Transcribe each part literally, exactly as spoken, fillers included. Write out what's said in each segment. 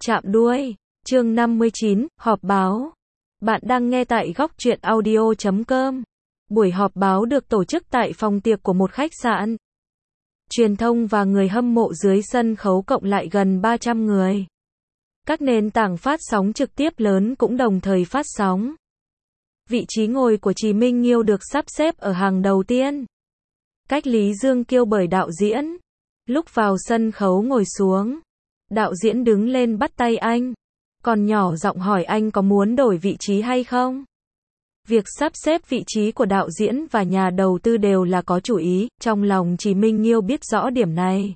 Chạm đuôi. Chương năm mươi chín, họp báo. Bạn đang nghe tại góc truyện audio chấm com. Buổi họp báo được tổ chức tại phòng tiệc của một khách sạn. Truyền thông và người hâm mộ dưới sân khấu cộng lại gần ba trăm người. Các nền tảng phát sóng trực tiếp lớn cũng đồng thời phát sóng. Vị trí ngồi của Chí Minh Nghiêu được sắp xếp ở hàng đầu tiên. Cách Lý Dương Kiêu bởi đạo diễn. Lúc vào sân khấu ngồi xuống, đạo diễn đứng lên bắt tay anh, còn nhỏ giọng hỏi anh có muốn đổi vị trí hay không. Việc sắp xếp vị trí của đạo diễn và nhà đầu tư đều là có chủ ý, trong lòng Chí Minh Nghiêu biết rõ điểm này.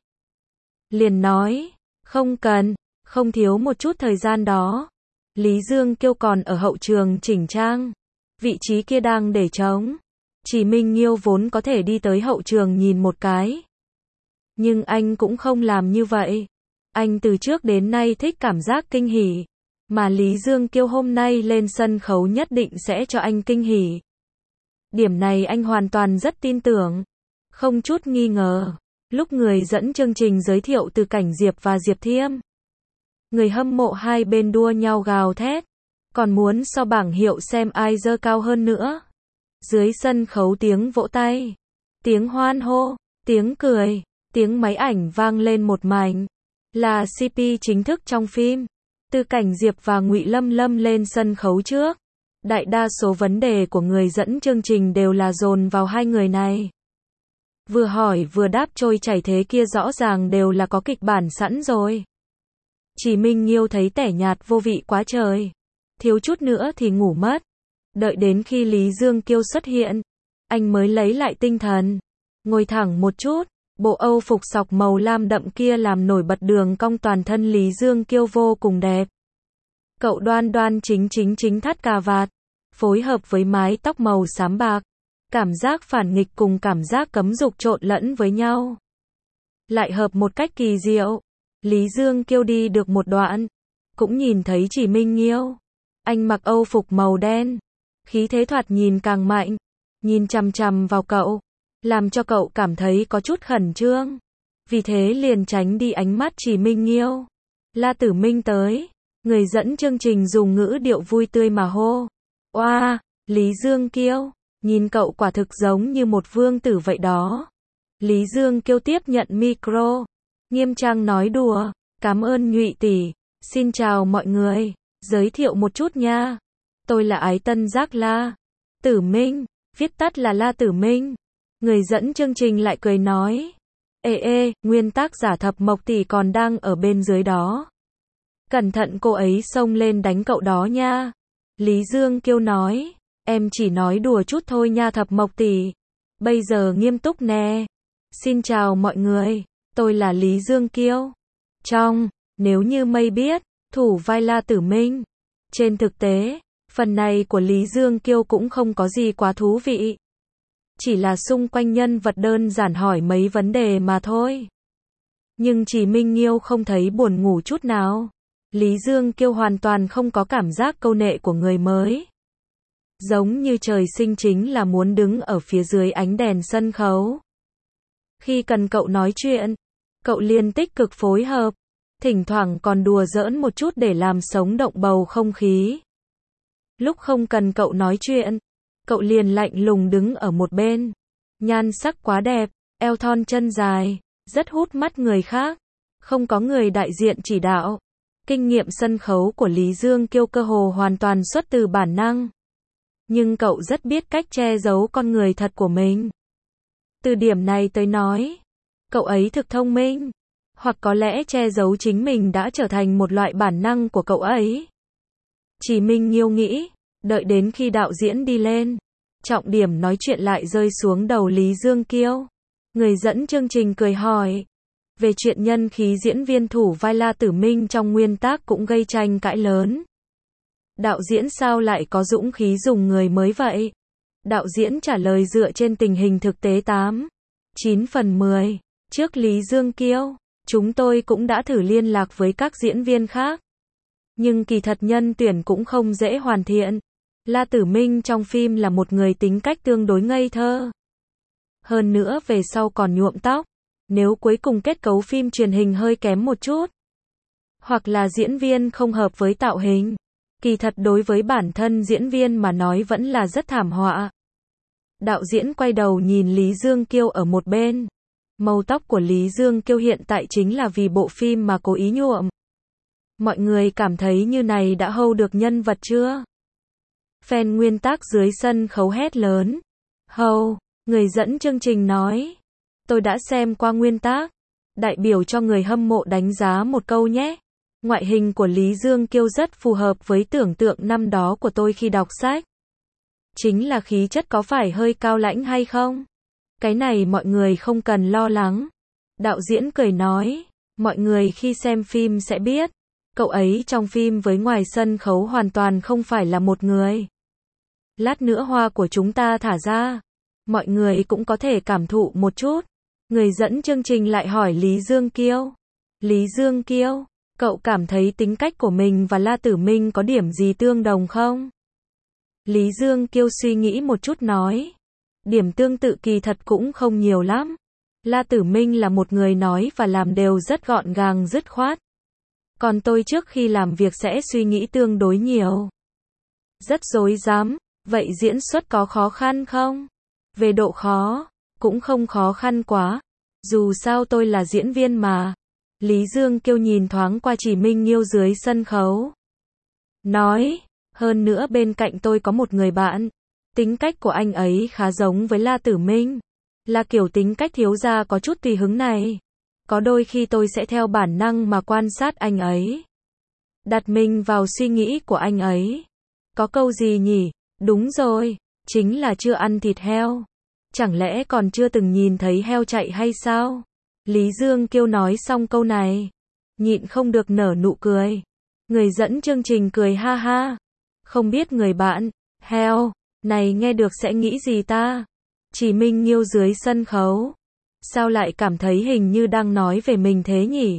Liền nói, không cần, không thiếu một chút thời gian đó. Lý Dương Kiêu còn ở hậu trường chỉnh trang, vị trí kia đang để trống. Chí Minh Nghiêu vốn có thể đi tới hậu trường nhìn một cái, nhưng anh cũng không làm như vậy. Anh từ trước đến nay thích cảm giác kinh hỉ, mà Lý Dương Kiêu hôm nay lên sân khấu nhất định sẽ cho anh kinh hỉ. Điểm này anh hoàn toàn rất tin tưởng, không chút nghi ngờ. Lúc người dẫn chương trình giới thiệu Từ Cảnh Diệp và Diệp Thiêm, người hâm mộ hai bên đua nhau gào thét, còn muốn so bảng hiệu xem ai giơ cao hơn nữa. Dưới sân khấu tiếng vỗ tay, tiếng hoan hô, tiếng cười, tiếng máy ảnh vang lên một mảnh. Là xê pê chính thức trong phim. Từ Cảnh Diệp và Ngụy Lâm Lâm lên sân khấu trước. Đại đa số vấn đề của người dẫn chương trình đều là dồn vào hai người này. Vừa hỏi vừa đáp trôi chảy thế kia rõ ràng đều là có kịch bản sẵn rồi. Chí Minh Nghiêu thấy tẻ nhạt vô vị quá trời. Thiếu chút nữa thì ngủ mất. Đợi đến khi Lý Dương Kiêu xuất hiện, anh mới lấy lại tinh thần. Ngồi thẳng một chút. Bộ Âu phục sọc màu lam đậm kia làm nổi bật đường cong toàn thân Lý Dương Kiêu vô cùng đẹp. Cậu đoan đoan chính chính chính thắt cà vạt, phối hợp với mái tóc màu xám bạc. Cảm giác phản nghịch cùng cảm giác cấm dục trộn lẫn với nhau, lại hợp một cách kỳ diệu. Lý Dương Kiêu đi được một đoạn, cũng nhìn thấy Chí Minh Nghiêu. Anh mặc Âu phục màu đen, khí thế thoạt nhìn càng mạnh, nhìn chằm chằm vào cậu, làm cho cậu cảm thấy có chút khẩn trương. Vì thế liền tránh đi ánh mắt Chí Minh Nghiêu. La Tử Minh tới. Người dẫn chương trình dùng ngữ điệu vui tươi mà hô. Oa, Lý Dương Kiêu, nhìn cậu quả thực giống như một vương tử vậy đó. Lý Dương Kiêu tiếp nhận micro, nghiêm trang nói đùa. Cảm ơn Nhụy tỷ. Xin chào mọi người. Giới thiệu một chút nha. Tôi là Ái Tân Giác La Tử Minh, viết tắt là La Tử Minh. Người dẫn chương trình lại cười nói. Ê ê, nguyên tác giả Thập Mộc tỷ còn đang ở bên dưới đó. Cẩn thận cô ấy xông lên đánh cậu đó nha. Lý Dương Kiêu nói. Em chỉ nói đùa chút thôi nha Thập Mộc tỷ. Bây giờ nghiêm túc nè. Xin chào mọi người. Tôi là Lý Dương Kiêu. Trong Nếu như mây biết, thủ vai La Tử Minh. Trên thực tế, phần này của Lý Dương Kiêu cũng không có gì quá thú vị. Chỉ là xung quanh nhân vật đơn giản hỏi mấy vấn đề mà thôi. Nhưng Chí Minh Nghiêu không thấy buồn ngủ chút nào. Lý Dương Kiêu hoàn toàn không có cảm giác câu nệ của người mới. Giống như trời sinh chính là muốn đứng ở phía dưới ánh đèn sân khấu. Khi cần cậu nói chuyện, cậu liền tích cực phối hợp. Thỉnh thoảng còn đùa giỡn một chút để làm sống động bầu không khí. Lúc không cần cậu nói chuyện, cậu liền lạnh lùng đứng ở một bên. Nhan sắc quá đẹp, eo thon chân dài, rất hút mắt người khác. Không có người đại diện chỉ đạo. Kinh nghiệm sân khấu của Lý Dương Kiêu cơ hồ hoàn toàn xuất từ bản năng. Nhưng cậu rất biết cách che giấu con người thật của mình. Từ điểm này tới nói, cậu ấy thực thông minh. Hoặc có lẽ che giấu chính mình đã trở thành một loại bản năng của cậu ấy. Chí Minh Nghiêu nghĩ. Đợi đến khi đạo diễn đi lên, trọng điểm nói chuyện lại rơi xuống đầu Lý Dương Kiêu. Người dẫn chương trình cười hỏi. Về chuyện nhân khí diễn viên thủ vai La Tử Minh trong nguyên tác cũng gây tranh cãi lớn. Đạo diễn sao lại có dũng khí dùng người mới vậy? Đạo diễn trả lời dựa trên tình hình thực tế tám, chín phần mười. Trước Lý Dương Kiêu, chúng tôi cũng đã thử liên lạc với các diễn viên khác. Nhưng kỳ thật nhân tuyển cũng không dễ hoàn thiện. La Tử Minh trong phim là một người tính cách tương đối ngây thơ. Hơn nữa về sau còn nhuộm tóc. Nếu cuối cùng kết cấu phim truyền hình hơi kém một chút, hoặc là diễn viên không hợp với tạo hình. Kỳ thật đối với bản thân diễn viên mà nói vẫn là rất thảm họa. Đạo diễn quay đầu nhìn Lý Dương Kiêu ở một bên. Màu tóc của Lý Dương Kiêu hiện tại chính là vì bộ phim mà cố ý nhuộm. Mọi người cảm thấy như này đã hold được nhân vật chưa? Fan nguyên tác dưới sân khấu hét lớn. Hold, người dẫn chương trình nói. Tôi đã xem qua nguyên tác. Đại biểu cho người hâm mộ đánh giá một câu nhé. Ngoại hình của Lý Dương Kiêu rất phù hợp với tưởng tượng năm đó của tôi khi đọc sách. Chính là khí chất có phải hơi cao lãnh hay không? Cái này mọi người không cần lo lắng. Đạo diễn cười nói, mọi người khi xem phim sẽ biết, cậu ấy trong phim với ngoài sân khấu hoàn toàn không phải là một người. Lát nữa hoa của chúng ta thả ra, mọi người cũng có thể cảm thụ một chút. Người dẫn chương trình lại hỏi Lý Dương Kiêu. Lý Dương Kiêu, cậu cảm thấy tính cách của mình và La Tử Minh có điểm gì tương đồng không? Lý Dương Kiêu suy nghĩ một chút nói. Điểm tương tự kỳ thật cũng không nhiều lắm. La Tử Minh là một người nói và làm đều rất gọn gàng dứt khoát. Còn tôi trước khi làm việc sẽ suy nghĩ tương đối nhiều. Rất rối rắm. Vậy diễn xuất có khó khăn không? Về độ khó, cũng không khó khăn quá. Dù sao tôi là diễn viên mà. Lý Dương Kiêu nhìn thoáng qua Chỉ Minh Nghiêu dưới sân khấu. Nói, hơn nữa bên cạnh tôi có một người bạn. Tính cách của anh ấy khá giống với La Tử Minh. Là kiểu tính cách thiếu gia có chút tùy hứng này. Có đôi khi tôi sẽ theo bản năng mà quan sát anh ấy. Đặt mình vào suy nghĩ của anh ấy. Có câu gì nhỉ? Đúng rồi, chính là chưa ăn thịt heo. Chẳng lẽ còn chưa từng nhìn thấy heo chạy hay sao? Lý Dương Kiêu nói xong câu này, nhịn không được nở nụ cười. Người dẫn chương trình cười ha ha. Không biết người bạn, heo, này nghe được sẽ nghĩ gì ta? Chỉ Minh Nghiêu dưới sân khấu. Sao lại cảm thấy hình như đang nói về mình thế nhỉ?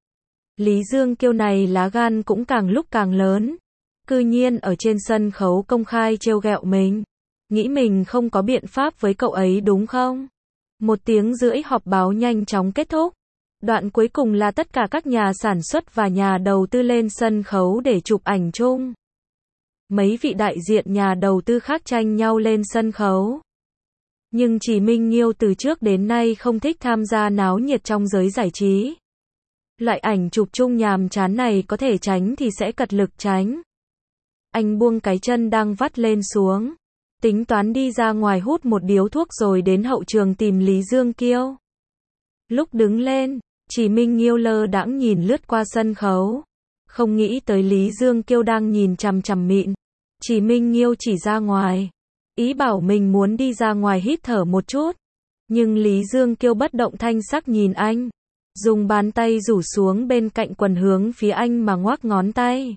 Lý Dương Kiêu này lá gan cũng càng lúc càng lớn. Cư nhiên ở trên sân khấu công khai trêu ghẹo mình. Nghĩ mình không có biện pháp với cậu ấy đúng không? Một tiếng rưỡi họp báo nhanh chóng kết thúc. Đoạn cuối cùng là tất cả các nhà sản xuất và nhà đầu tư lên sân khấu để chụp ảnh chung. Mấy vị đại diện nhà đầu tư khác tranh nhau lên sân khấu. Nhưng Chỉ Minh Nghiêu từ trước đến nay không thích tham gia náo nhiệt trong giới giải trí. Loại ảnh chụp chung nhàm chán này có thể tránh thì sẽ cật lực tránh. Anh buông cái chân đang vắt lên xuống. Tính toán đi ra ngoài hút một điếu thuốc rồi đến hậu trường tìm Lý Dương Kiêu. Lúc đứng lên, Chỉ Minh Nghiêu lơ đãng nhìn lướt qua sân khấu. Không nghĩ tới Lý Dương Kiêu đang nhìn chằm chằm mịn. Chỉ Minh Nghiêu chỉ ra ngoài. Ý bảo mình muốn đi ra ngoài hít thở một chút. Nhưng Lý Dương Kiêu bất động thanh sắc nhìn anh. Dùng bàn tay rủ xuống bên cạnh quần hướng phía anh mà ngoắc ngón tay.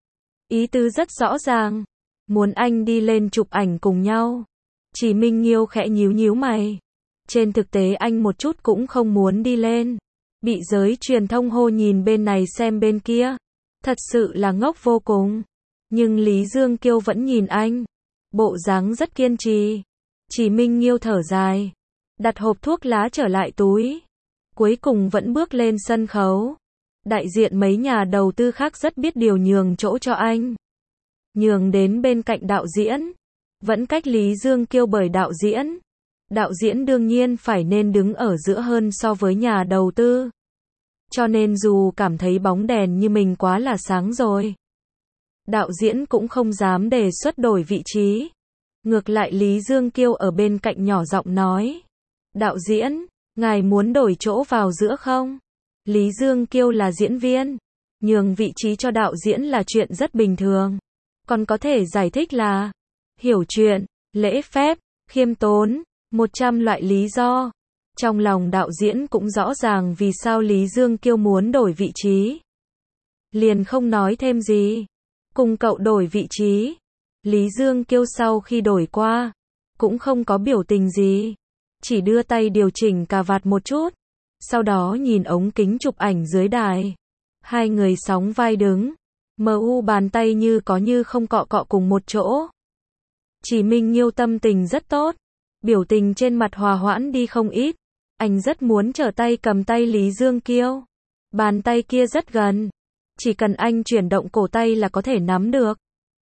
Ý tứ rất rõ ràng. Muốn anh đi lên chụp ảnh cùng nhau. Chỉ Minh Nghiêu khẽ nhíu nhíu mày. Trên thực tế anh một chút cũng không muốn đi lên. Bị giới truyền thông hô nhìn bên này xem bên kia. Thật sự là ngốc vô cùng. Nhưng Lý Dương Kiêu vẫn nhìn anh. Bộ dáng rất kiên trì. Chỉ Minh Nghiêu thở dài. Đặt hộp thuốc lá trở lại túi. Cuối cùng vẫn bước lên sân khấu. Đại diện mấy nhà đầu tư khác rất biết điều nhường chỗ cho anh. Nhường đến bên cạnh đạo diễn. Vẫn cách Lý Dương Kiêu bởi đạo diễn. Đạo diễn đương nhiên phải nên đứng ở giữa hơn so với nhà đầu tư. Cho nên dù cảm thấy bóng đèn như mình quá là sáng rồi. Đạo diễn cũng không dám đề xuất đổi vị trí. Ngược lại Lý Dương Kiêu ở bên cạnh nhỏ giọng nói. Đạo diễn, ngài muốn đổi chỗ vào giữa không? Lý Dương Kiêu là diễn viên. Nhường vị trí cho đạo diễn là chuyện rất bình thường. Còn có thể giải thích là hiểu chuyện, lễ phép, khiêm tốn, một trăm loại lý do. Trong lòng đạo diễn cũng rõ ràng vì sao Lý Dương Kiêu muốn đổi vị trí. Liền không nói thêm gì. Cùng cậu đổi vị trí. Lý Dương Kiêu sau khi đổi qua, cũng không có biểu tình gì. Chỉ đưa tay điều chỉnh cà vạt một chút. Sau đó nhìn ống kính chụp ảnh dưới đài. Hai người sóng vai đứng. Mờ u bàn tay như có như không cọ cọ cùng một chỗ. Chỉ Minh Nghiêu tâm tình rất tốt. Biểu tình trên mặt hòa hoãn đi không ít. Anh rất muốn trở tay cầm tay Lý Dương Kiêu. Bàn tay kia rất gần. Chỉ cần anh chuyển động cổ tay là có thể nắm được.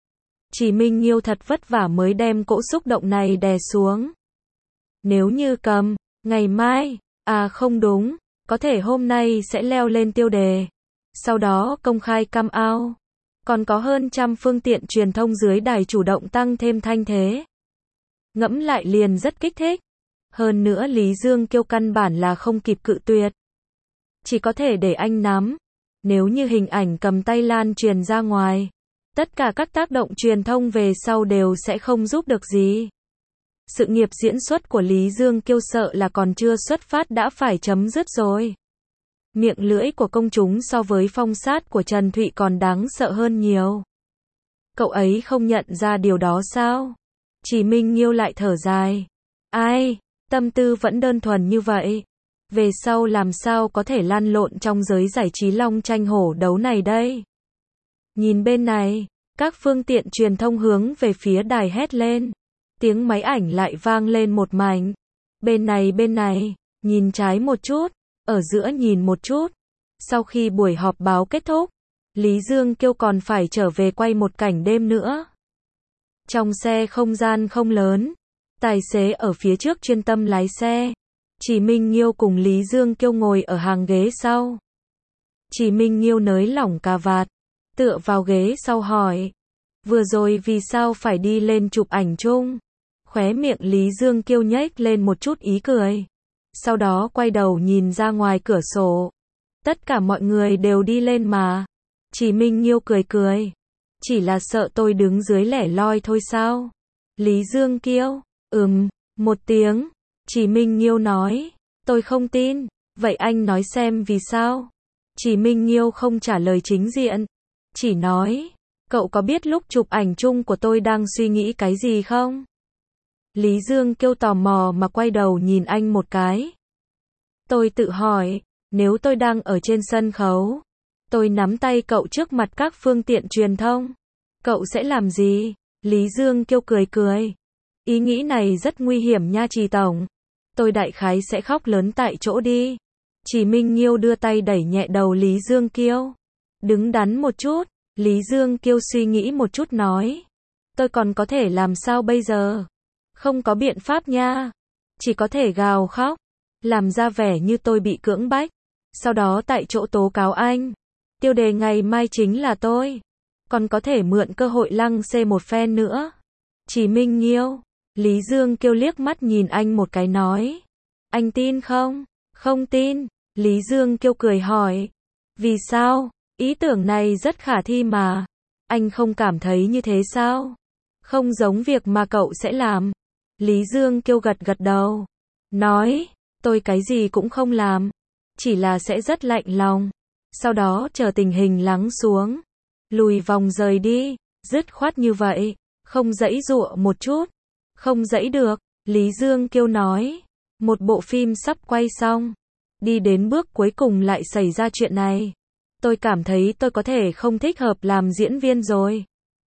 Chỉ Minh Nghiêu thật vất vả mới đem cỗ xúc động này đè xuống. Nếu như cầm, ngày mai, à không đúng, có thể hôm nay sẽ leo lên tiêu đề. Sau đó công khai come out. Còn có hơn trăm phương tiện truyền thông dưới đài chủ động tăng thêm thanh thế. Ngẫm lại liền rất kích thích. Hơn nữa Lý Dương Kiêu căn bản là không kịp cự tuyệt. Chỉ có thể để anh nắm. Nếu như hình ảnh cầm tay lan truyền ra ngoài, tất cả các tác động truyền thông về sau đều sẽ không giúp được gì. Sự nghiệp diễn xuất của Lý Dương Kiêu sợ là còn chưa xuất phát đã phải chấm dứt rồi. Miệng lưỡi của công chúng so với phong sát của Trần Thụy còn đáng sợ hơn nhiều. Cậu ấy không nhận ra điều đó sao? Chỉ Minh Nghiêu lại thở dài. Ai, tâm tư vẫn đơn thuần như vậy. Về sau làm sao có thể lăn lộn trong giới giải trí long tranh hổ đấu này đây? Nhìn bên này, các phương tiện truyền thông hướng về phía đài hét lên. Tiếng máy ảnh lại vang lên một mảnh. Bên này bên này, nhìn trái một chút, ở giữa nhìn một chút. Sau khi buổi họp báo kết thúc, Lý Dương Kiêu còn phải trở về quay một cảnh đêm nữa. Trong xe không gian không lớn, tài xế ở phía trước chuyên tâm lái xe. Chỉ Minh Nghiêu cùng Lý Dương Kiêu ngồi ở hàng ghế sau. Chỉ Minh Nghiêu nới lỏng cà vạt, tựa vào ghế sau hỏi. Vừa rồi vì sao phải đi lên chụp ảnh chung? Khóe miệng Lý Dương Kiêu nhếch lên một chút ý cười. Sau đó quay đầu nhìn ra ngoài cửa sổ. Tất cả mọi người đều đi lên mà. Chỉ Minh Nghiêu cười cười. Chỉ là sợ tôi đứng dưới lẻ loi thôi sao? Lý Dương Kiêu, ừm, một tiếng. Chỉ Minh Nghiêu nói. Tôi không tin. Vậy anh nói xem vì sao? Chỉ Minh Nghiêu không trả lời chính diện. Chỉ nói. Cậu có biết lúc chụp ảnh chung của tôi đang suy nghĩ cái gì không? Lý Dương Kiêu tò mò mà quay đầu nhìn anh một cái. Tôi tự hỏi, nếu tôi đang ở trên sân khấu, tôi nắm tay cậu trước mặt các phương tiện truyền thông, cậu sẽ làm gì? Lý Dương Kiêu cười cười. Ý nghĩ này rất nguy hiểm nha Trì Tổng. Tôi đại khái sẽ khóc lớn tại chỗ đi. Chỉ Minh Nghiêu đưa tay đẩy nhẹ đầu Lý Dương Kiêu. Đứng đắn một chút. Lý Dương Kiêu suy nghĩ một chút nói. Tôi còn có thể làm sao bây giờ? Không có biện pháp nha. Chỉ có thể gào khóc. Làm ra vẻ như tôi bị cưỡng bách. Sau đó tại chỗ tố cáo anh. Tiêu đề ngày mai chính là tôi. Còn có thể mượn cơ hội lăng xê một phen nữa. Chỉ Minh Nghiêu. Lý Dương Kiêu liếc mắt nhìn anh một cái nói. Anh tin không? Không tin. Lý Dương Kiêu cười hỏi. Vì sao? Ý tưởng này rất khả thi mà. Anh không cảm thấy như thế sao? Không giống việc mà cậu sẽ làm. Lý Dương Kiêu gật gật đầu. Nói, tôi cái gì cũng không làm. Chỉ là sẽ rất lạnh lòng. Sau đó chờ tình hình lắng xuống. Lùi vòng rời đi. Dứt khoát như vậy. Không giãy giụa một chút. Không giãy được. Lý Dương Kiêu nói. Một bộ phim sắp quay xong. Đi đến bước cuối cùng lại xảy ra chuyện này. Tôi cảm thấy tôi có thể không thích hợp làm diễn viên rồi.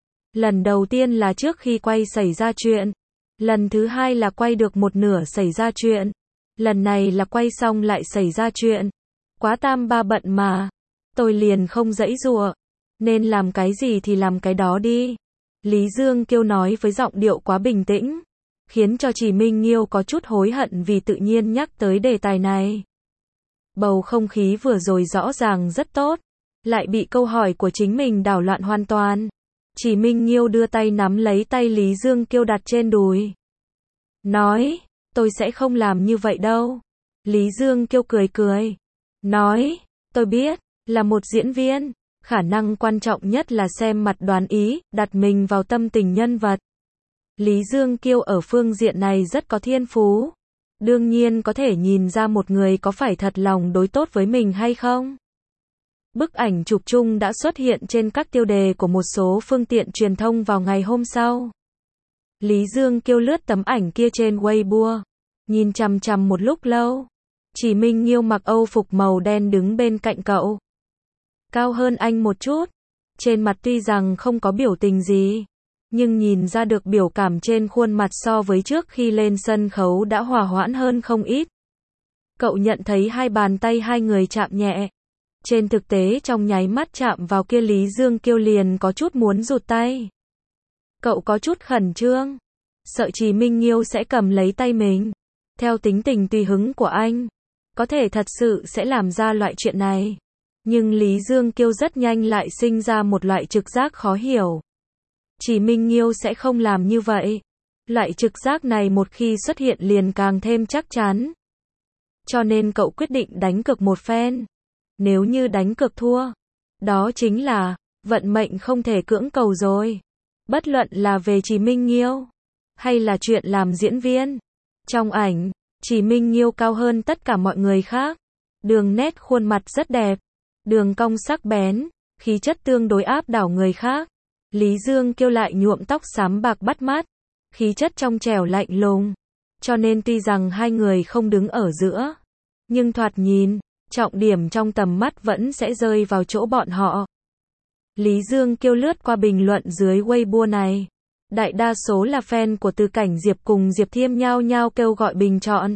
Lần đầu tiên là trước khi quay xảy ra chuyện. Lần thứ hai là quay được một nửa xảy ra chuyện. Lần này là quay xong lại xảy ra chuyện. Quá tam ba bận mà. Tôi liền không giãy giụa. Nên làm cái gì thì làm cái đó đi. Lý Dương Kiêu nói với giọng điệu quá bình tĩnh. Khiến cho Chỉ Minh Nghiêu có chút hối hận vì tự nhiên nhắc tới đề tài này. Bầu không khí vừa rồi rõ ràng rất tốt. Lại bị câu hỏi của chính mình đảo loạn hoàn toàn. Chỉ Minh Nghiêu đưa tay nắm lấy tay Lý Dương Kiêu đặt trên đùi. Nói, tôi sẽ không làm như vậy đâu. Lý Dương Kiêu cười cười. Nói, tôi biết, là một diễn viên, khả năng quan trọng nhất là xem mặt đoán ý, đặt mình vào tâm tình nhân vật. Lý Dương Kiêu ở phương diện này rất có thiên phú. Đương nhiên có thể nhìn ra một người có phải thật lòng đối tốt với mình hay không. Bức ảnh chụp chung đã xuất hiện trên các tiêu đề của một số phương tiện truyền thông vào ngày hôm sau. Lý Dương Kiêu lướt tấm ảnh kia trên Weibo, nhìn chằm chằm một lúc lâu. Chỉ Minh Nghiêu mặc Âu phục màu đen đứng bên cạnh cậu. Cao hơn anh một chút. Trên mặt tuy rằng không có biểu tình gì, nhưng nhìn ra được biểu cảm trên khuôn mặt so với trước khi lên sân khấu đã hòa hoãn hơn không ít. Cậu nhận thấy hai bàn tay hai người chạm nhẹ. Trên thực tế trong nháy mắt chạm vào kia Lý Dương Kiêu liền có chút muốn rụt tay. Cậu có chút khẩn trương, sợ Chí Minh Nghiêu sẽ cầm lấy tay mình. Theo tính tình tùy hứng của anh, có thể thật sự sẽ làm ra loại chuyện này. Nhưng Lý Dương Kiêu rất nhanh lại sinh ra một loại trực giác khó hiểu. Chí Minh Nghiêu sẽ không làm như vậy. Loại trực giác này một khi xuất hiện liền càng thêm chắc chắn. Cho nên cậu quyết định đánh cược một phen. Nếu như đánh cược thua, đó chính là vận mệnh không thể cưỡng cầu rồi. Bất luận là về Chí Minh Nghiêu, hay là chuyện làm diễn viên. Trong ảnh, Chí Minh Nghiêu cao hơn tất cả mọi người khác. Đường nét khuôn mặt rất đẹp, đường cong sắc bén, khí chất tương đối áp đảo người khác. Lý Dương Kiêu lại nhuộm tóc xám bạc bắt mắt, khí chất trong trẻo lạnh lùng. Cho nên tuy rằng hai người không đứng ở giữa, nhưng thoạt nhìn, trọng điểm trong tầm mắt vẫn sẽ rơi vào chỗ bọn họ. Lý Dương Kiêu lướt qua bình luận dưới Weibo này. Đại đa số là fan của Từ Cảnh Diệp cùng Diệp Thiêm nhao nhao kêu gọi bình chọn.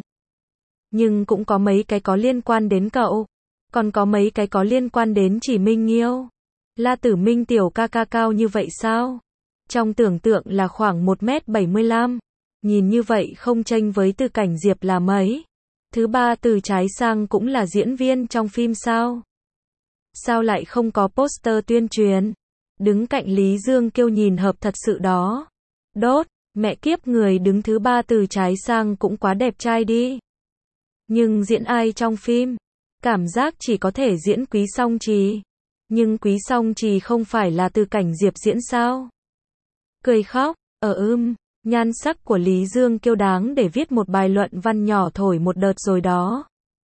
Nhưng cũng có mấy cái có liên quan đến cậu. Còn có mấy cái có liên quan đến Chí Minh Nghiêu. La Tử Minh tiểu ca ca cao như vậy sao? Trong tưởng tượng là khoảng một mét bảy mươi lăm. Nhìn như vậy không chênh với Từ Cảnh Diệp là mấy. Thứ ba từ trái sang cũng là diễn viên trong phim sao? Sao lại không có poster tuyên truyền? Đứng cạnh Lý Dương Kiêu nhìn hợp thật sự đó. Đốt, mẹ kiếp người đứng thứ ba từ trái sang cũng quá đẹp trai đi. Nhưng diễn ai trong phim? Cảm giác chỉ có thể diễn Quý Song Trì. Nhưng Quý Song Trì không phải là Từ Cảnh Diệp diễn sao? Cười khóc, ở ưm, nhan sắc của Lý Dương Kiêu đáng để viết một bài luận văn nhỏ thổi một đợt rồi đó.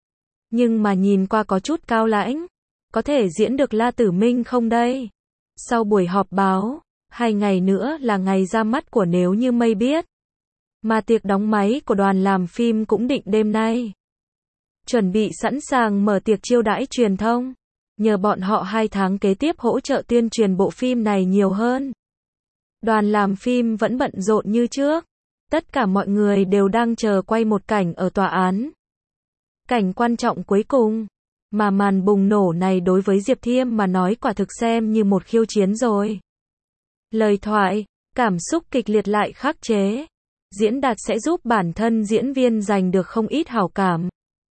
Nhưng mà nhìn qua có chút cao lãnh. Có thể diễn được La Tử Minh không đây? Sau buổi họp báo, hai ngày nữa là ngày ra mắt của Nếu Như Mây biết. Mà tiệc đóng máy của đoàn làm phim cũng định đêm nay. Chuẩn bị sẵn sàng mở tiệc chiêu đãi truyền thông. Nhờ bọn họ hai tháng kế tiếp hỗ trợ tuyên truyền bộ phim này nhiều hơn. Đoàn làm phim vẫn bận rộn như trước. Tất cả mọi người đều đang chờ quay một cảnh ở tòa án. Cảnh quan trọng cuối cùng. Mà màn bùng nổ này đối với Diệp Thiêm mà nói quả thực xem như một khiêu chiến rồi. Lời thoại, cảm xúc kịch liệt lại khắc chế. Diễn đạt sẽ giúp bản thân diễn viên giành được không ít hảo cảm.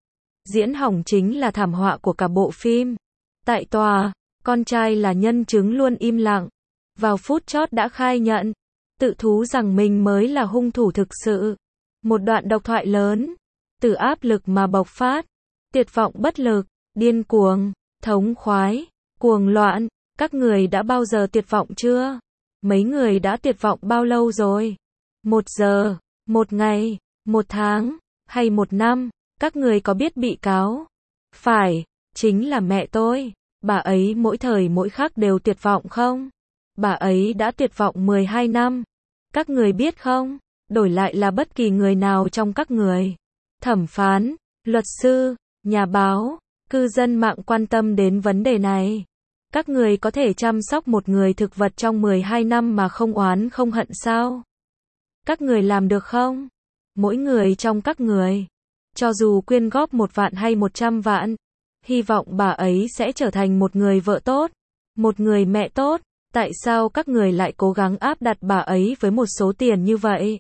Diễn hỏng chính là thảm họa của cả bộ phim. Tại tòa, con trai là nhân chứng luôn im lặng. Vào phút chót đã khai nhận, tự thú rằng mình mới là hung thủ thực sự. Một đoạn độc thoại lớn, từ áp lực mà bộc phát, tuyệt vọng bất lực, điên cuồng, thống khoái, cuồng loạn. Các người đã bao giờ tuyệt vọng chưa? Mấy người đã tuyệt vọng bao lâu rồi? Một giờ, một ngày, một tháng, hay một năm? Các người có biết bị cáo? Phải, chính là mẹ tôi. Bà ấy mỗi thời mỗi khắc đều tuyệt vọng không? Bà ấy đã tuyệt vọng mười hai năm. Các người biết không? Đổi lại là bất kỳ người nào trong các người. Thẩm phán, luật sư, nhà báo, cư dân mạng quan tâm đến vấn đề này. Các người có thể chăm sóc một người thực vật trong mười hai năm mà không oán không hận sao? Các người làm được không? Mỗi người trong các người, cho dù quyên góp một vạn hay một trăm vạn, hy vọng bà ấy sẽ trở thành một người vợ tốt, một người mẹ tốt. Tại sao các người lại cố gắng áp đặt bà ấy với một số tiền như vậy?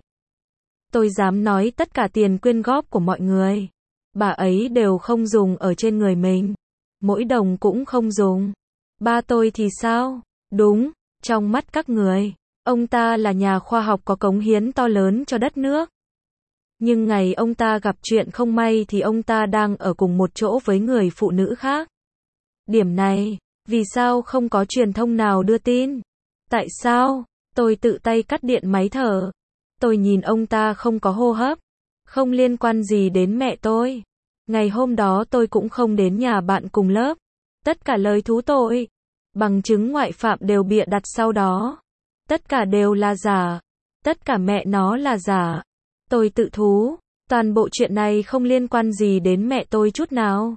Tôi dám nói tất cả tiền quyên góp của mọi người, bà ấy đều không dùng ở trên người mình. Mỗi đồng cũng không dùng. Ba tôi thì sao? Đúng, trong mắt các người, ông ta là nhà khoa học có cống hiến to lớn cho đất nước. Nhưng ngày ông ta gặp chuyện không may thì ông ta đang ở cùng một chỗ với người phụ nữ khác. Điểm này, vì sao không có truyền thông nào đưa tin? Tại sao? Tôi tự tay cắt điện máy thở. Tôi nhìn ông ta không có hô hấp. Không liên quan gì đến mẹ tôi. Ngày hôm đó tôi cũng không đến nhà bạn cùng lớp. Tất cả lời thú tội, bằng chứng ngoại phạm đều bịa đặt sau đó. Tất cả đều là giả. Tất cả mẹ nó là giả. Tôi tự thú. Toàn bộ chuyện này không liên quan gì đến mẹ tôi chút nào.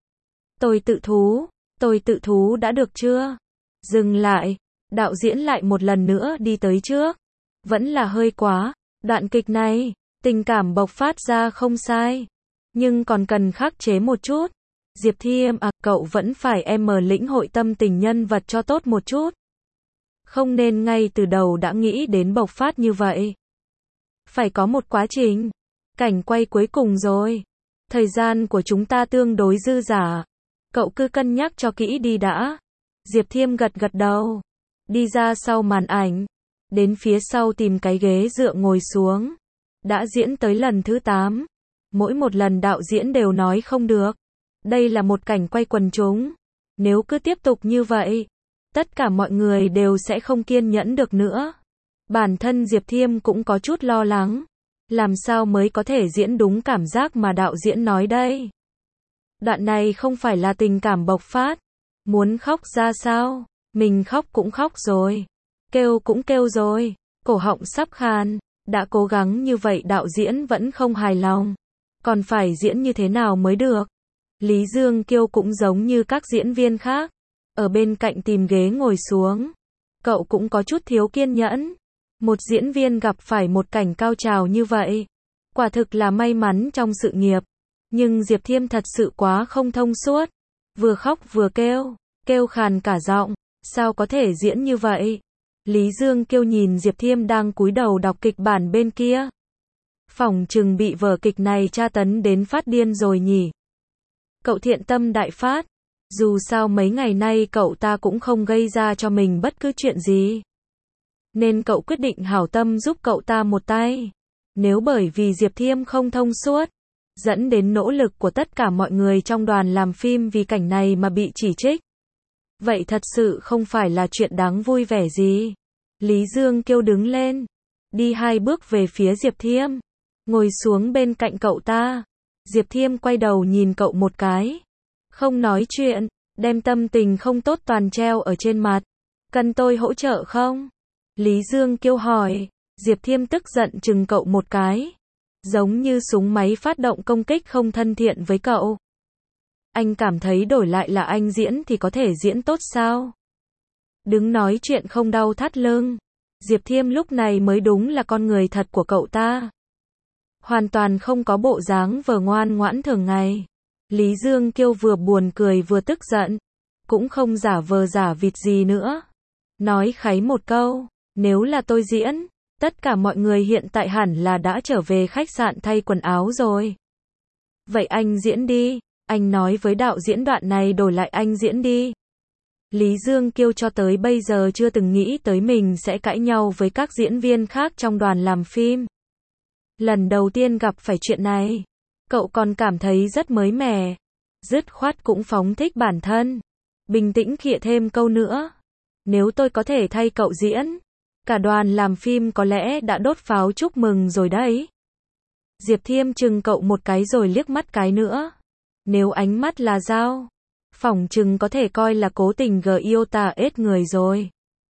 Tôi tự thú. Tôi tự thú đã được chưa? Dừng lại. Đạo diễn lại một lần nữa đi tới trước. Vẫn là hơi quá. Đoạn kịch này, tình cảm bộc phát ra không sai. Nhưng còn cần khắc chế một chút. Diệp Thiêm à, cậu vẫn phải em lĩnh hội tâm tình nhân vật cho tốt một chút. Không nên ngay từ đầu đã nghĩ đến bộc phát như vậy. Phải có một quá trình. Cảnh quay cuối cùng rồi. Thời gian của chúng ta tương đối dư dả. Cậu cứ cân nhắc cho kỹ đi đã. Diệp Thiêm gật gật đầu. Đi ra sau màn ảnh. Đến phía sau tìm cái ghế dựa ngồi xuống. Đã diễn tới lần thứ tám. Mỗi một lần đạo diễn đều nói không được. Đây là một cảnh quay quần chúng. Nếu cứ tiếp tục như vậy, tất cả mọi người đều sẽ không kiên nhẫn được nữa. Bản thân Diệp Thiêm cũng có chút lo lắng. Làm sao mới có thể diễn đúng cảm giác mà đạo diễn nói đây? Đoạn này không phải là tình cảm bộc phát. Muốn khóc ra sao? Mình khóc cũng khóc rồi. Kêu cũng kêu rồi. Cổ họng sắp khan. Đã cố gắng như vậy đạo diễn vẫn không hài lòng. Còn phải diễn như thế nào mới được? Lý Dương Kiêu cũng giống như các diễn viên khác. Ở bên cạnh tìm ghế ngồi xuống. Cậu cũng có chút thiếu kiên nhẫn. Một diễn viên gặp phải một cảnh cao trào như vậy. Quả thực là may mắn trong sự nghiệp. Nhưng Diệp Thiêm thật sự quá không thông suốt. Vừa khóc vừa kêu. Kêu khàn cả giọng. Sao có thể diễn như vậy? Lý Dương Kiêu nhìn Diệp Thiêm đang cúi đầu đọc kịch bản bên kia. Phỏng chừng bị vở kịch này tra tấn đến phát điên rồi nhỉ. Cậu thiện tâm đại phát. Dù sao mấy ngày nay cậu ta cũng không gây ra cho mình bất cứ chuyện gì. Nên cậu quyết định hảo tâm giúp cậu ta một tay. Nếu bởi vì Diệp Thiêm không thông suốt, dẫn đến nỗ lực của tất cả mọi người trong đoàn làm phim vì cảnh này mà bị chỉ trích, vậy thật sự không phải là chuyện đáng vui vẻ gì. Lý Dương Kiêu đứng lên, đi hai bước về phía Diệp Thiêm, ngồi xuống bên cạnh cậu ta. Diệp Thiêm quay đầu nhìn cậu một cái, không nói chuyện, đem tâm tình không tốt toàn treo ở trên mặt. Cần tôi hỗ trợ không? Lý Dương Kiêu hỏi. Diệp Thiêm tức giận chừng cậu một cái, giống như súng máy phát động công kích không thân thiện với cậu. Anh cảm thấy đổi lại là anh diễn thì có thể diễn tốt sao? Đứng nói chuyện không đau thắt lưng. Diệp Thiêm lúc này mới đúng là con người thật của cậu ta. Hoàn toàn không có bộ dáng vờ ngoan ngoãn thường ngày. Lý Dương Kiêu vừa buồn cười vừa tức giận. Cũng không giả vờ giả vịt gì nữa. Nói kháy một câu, nếu là tôi diễn, tất cả mọi người hiện tại hẳn là đã trở về khách sạn thay quần áo rồi. Vậy anh diễn đi, anh nói với đạo diễn đoạn này đổi lại anh diễn đi. Lý Dương Kiêu cho tới bây giờ chưa từng nghĩ tới mình sẽ cãi nhau với các diễn viên khác trong đoàn làm phim. Lần đầu tiên gặp phải chuyện này, cậu còn cảm thấy rất mới mẻ. Dứt khoát cũng phóng thích bản thân. Bình tĩnh khịa thêm câu nữa. Nếu tôi có thể thay cậu diễn, cả đoàn làm phim có lẽ đã đốt pháo chúc mừng rồi đấy. Diệp Thiêm chừng cậu một cái rồi liếc mắt cái nữa. Nếu ánh mắt là dao, phỏng chừng có thể coi là cố tình gờ yêu ta ết người rồi.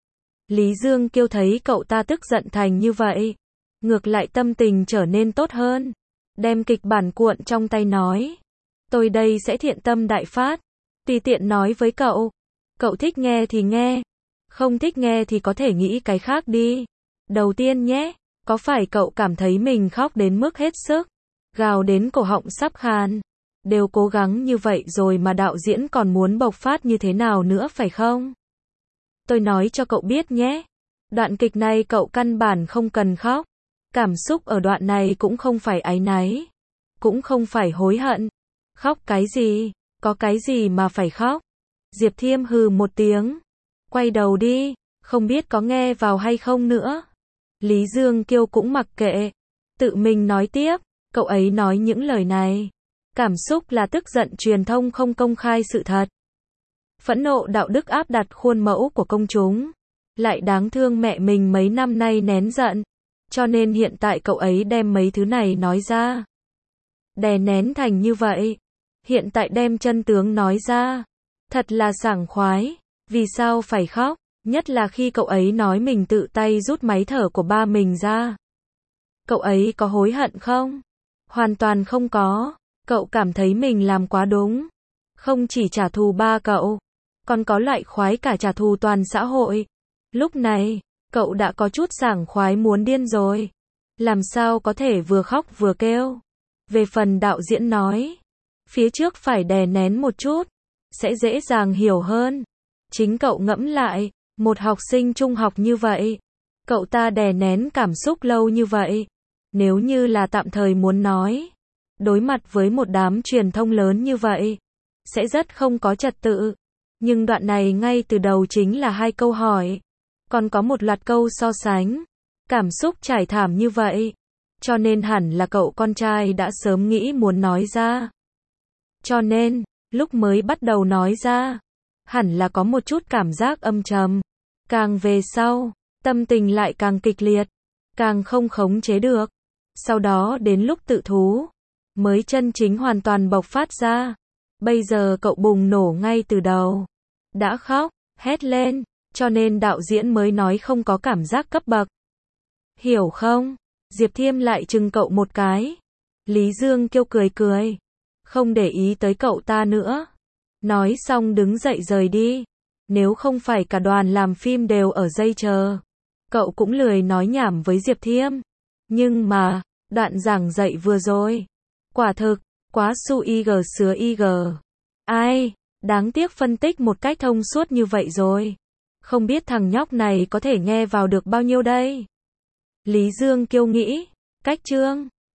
Lý Dương Kiêu thấy cậu ta tức giận thành như vậy, ngược lại tâm tình trở nên tốt hơn. Đem kịch bản cuộn trong tay nói. Tôi đây sẽ thiện tâm đại phát. Tùy tiện nói với cậu. Cậu thích nghe thì nghe. Không thích nghe thì có thể nghĩ cái khác đi. Đầu tiên nhé, có phải cậu cảm thấy mình khóc đến mức hết sức, gào đến cổ họng sắp khan? Đều cố gắng như vậy rồi mà đạo diễn còn muốn bộc phát như thế nào nữa phải không? Tôi nói cho cậu biết nhé. Đoạn kịch này cậu căn bản không cần khóc. Cảm xúc ở đoạn này cũng không phải áy náy, cũng không phải hối hận. Khóc cái gì? Có cái gì mà phải khóc? Diệp Thiêm hừ một tiếng. Quay đầu đi, không biết có nghe vào hay không nữa. Lý Dương Kiêu cũng mặc kệ. Tự mình nói tiếp, cậu ấy nói những lời này. Cảm xúc là tức giận truyền thông không công khai sự thật. Phẫn nộ đạo đức áp đặt khuôn mẫu của công chúng. Lại đáng thương mẹ mình mấy năm nay nén giận. Cho nên hiện tại cậu ấy đem mấy thứ này nói ra. Đè nén thành như vậy. Hiện tại đem chân tướng nói ra. Thật là sảng khoái. Vì sao phải khóc? Nhất là khi cậu ấy nói mình tự tay rút máy thở của ba mình ra. Cậu ấy có hối hận không? Hoàn toàn không có. Cậu cảm thấy mình làm quá đúng. Không chỉ trả thù ba cậu, còn có loại khoái cả trả thù toàn xã hội. Lúc này, cậu đã có chút sảng khoái muốn điên rồi. Làm sao có thể vừa khóc vừa kêu? Về phần đạo diễn nói, Phía trước phải đè nén một chút, sẽ dễ dàng hiểu hơn. Chính cậu ngẫm lại, một học sinh trung học như vậy, cậu ta đè nén cảm xúc lâu như vậy. Nếu như là tạm thời muốn nói, đối mặt với một đám truyền thông lớn như vậy, sẽ rất không có trật tự. Nhưng đoạn này ngay từ đầu chính là hai câu hỏi, còn có một loạt câu so sánh. Cảm xúc trải thảm như vậy, cho nên hẳn là cậu con trai đã sớm nghĩ muốn nói ra. Cho nên, lúc mới bắt đầu nói ra, hẳn là có một chút cảm giác âm trầm. Càng về sau, tâm tình lại càng kịch liệt, càng không khống chế được. Sau đó đến lúc tự thú, mới chân chính hoàn toàn bộc phát ra. Bây giờ cậu bùng nổ ngay từ đầu, đã khóc, hét lên, cho nên đạo diễn mới nói không có cảm giác cấp bậc. Hiểu không? Diệp Thiêm lại chừng cậu một cái. Lý Dương Kiêu cười cười, không để ý tới cậu ta nữa. Nói xong đứng dậy rời đi. Nếu không phải cả đoàn làm phim đều ở dây chờ, cậu cũng lười nói nhảm với Diệp Thiêm. Nhưng mà, đoạn giảng dạy vừa rồi, quả thực, quá su ig sứa ig. Ai, đáng tiếc phân tích một cách thông suốt như vậy rồi. Không biết thằng nhóc này có thể nghe vào được bao nhiêu đây? Lý Dương Kiêu nghĩ, cách chương.